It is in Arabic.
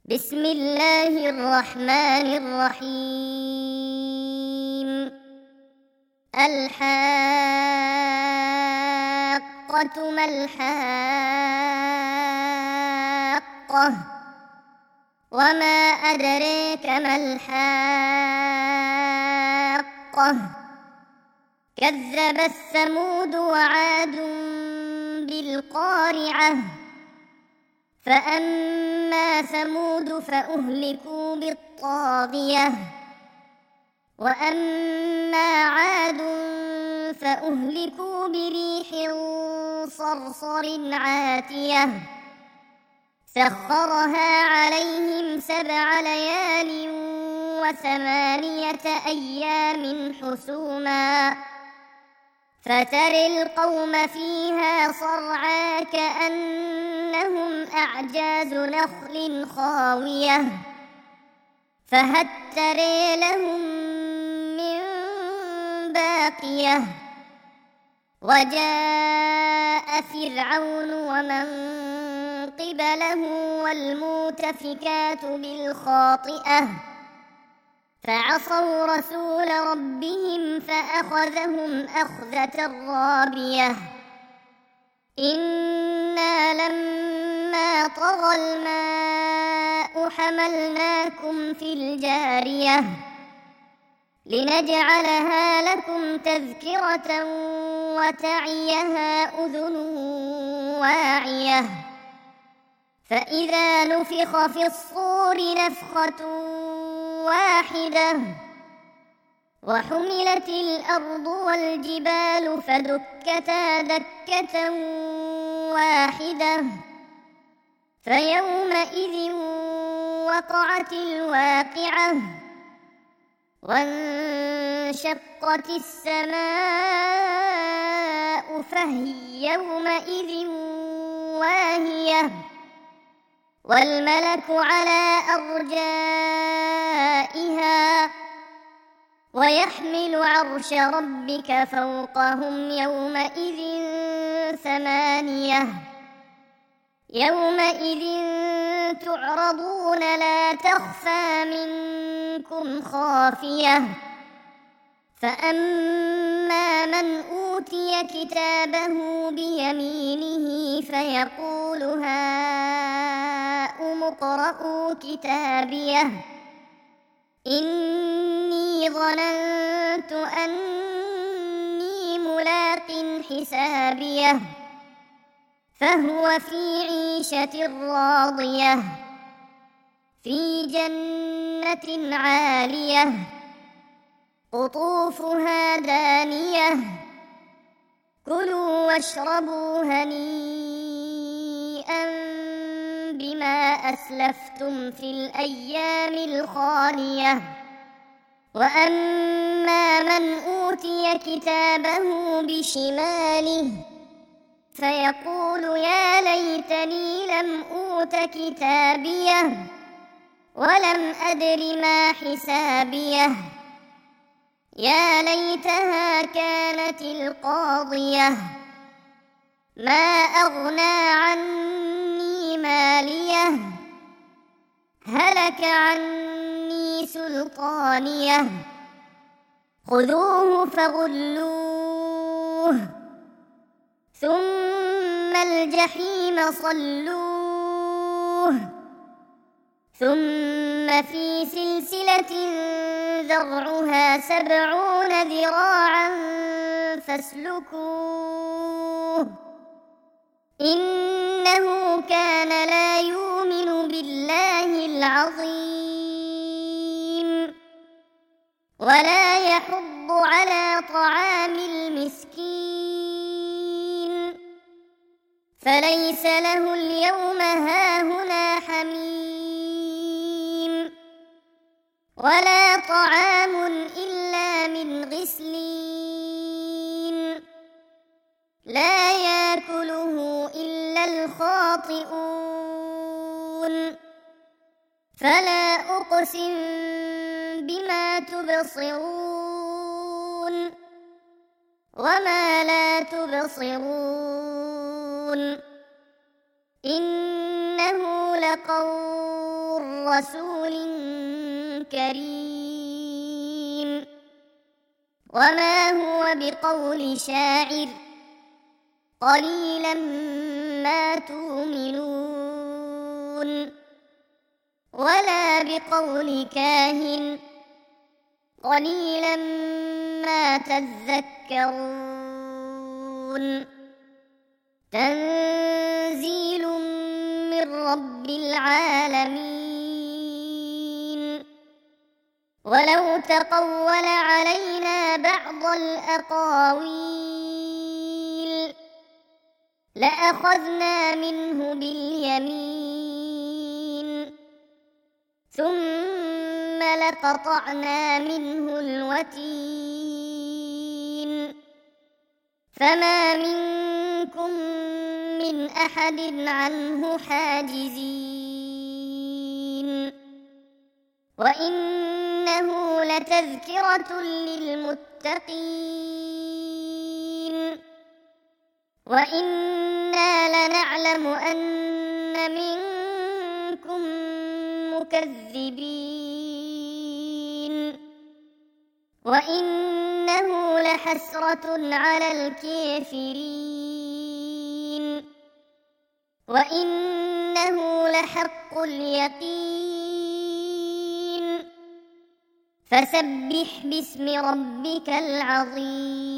بسم الله الرحمن الرحيم. الحاقة ما الحاقة، وما أدريك ما الحاقة. كذبت ثمود وعاد بالقارعة، فأما ثمود فأهلكوا بالطاغية، وأما عاد فأهلكوا بريح صرصر عاتية سخرها عليهم 7 ليال و8 أيام حسوما، فترى القوم فيها صرعى كأنهم أعجاز نخل خاوية، فهل ترى لهم من باقية. وجاء فرعون ومن قبله والمؤتفكات بالخاطئة، فعصوا رسول ربهم فأخذهم أخذة رابية. إنا لما طغى الماء حملناكم في الجارية لنجعلها لكم تذكرة وتعيها أذن واعية. فإذا نفخ في الصور نفخة واحدة، وحملت الأرض والجبال فدكتا دكة واحدة، فيومئذ وقعت الواقعة، وانشقت السماء فهي يومئذ واهية، والملك على أرجائها، ويحمل عرش ربك فوقهم يومئذ 8. يومئذ تعرضون لا تخفى منكم خافية. فأما من أوتي كتابه بيمينه فيقول هاؤم اقرءوا كتابيه، إني ظننت أني ملاق حسابيه، فهو في عيشة راضية في جنة عالية قطوفها دانية. كلوا واشربوا هنيئا بما أسلفتم في الأيام الخالية. وأما من أوتي كتابه بشماله فيقول يا ليتني لم أوت كتابيه، ولم أدر ما حسابيه، يا ليتها كانت القاضية، ما أغنى عني ماليه، هلك عني سلطانيه. خذوه فغلوه، ثم الجحيم صلوه، ثم في سلسلة ذرعها 70 ذراعا فاسلكوه، إنه كان لا يؤمن بالله العظيم، ولا يحض على طعام المسكين، فليس له اليوم هاهنا حميم، ولا طعام إلا من غسلين، لا يأكله إلا الخاطئون. فلا أقسم بما تبصرون وما لا تبصرون، إنه لقول رسول كريم وما هو بقول شاعر قليلا ما تؤمنون ولا بقول كاهن قليلا ما تذكرون تنزيل من رب العالمين ولو تقول علينا بعض الأقاويل لأخذنا منه باليمين ثم لقطعنا منه الوتين فما منكم من أحد عنه حاجزين وإنه لتذكرة للمتقين وإنا لنعلم أن منكم مكذبين وإنه لحسرة على الكافرين وإنه لحق اليقين فسبح باسم ربك العظيم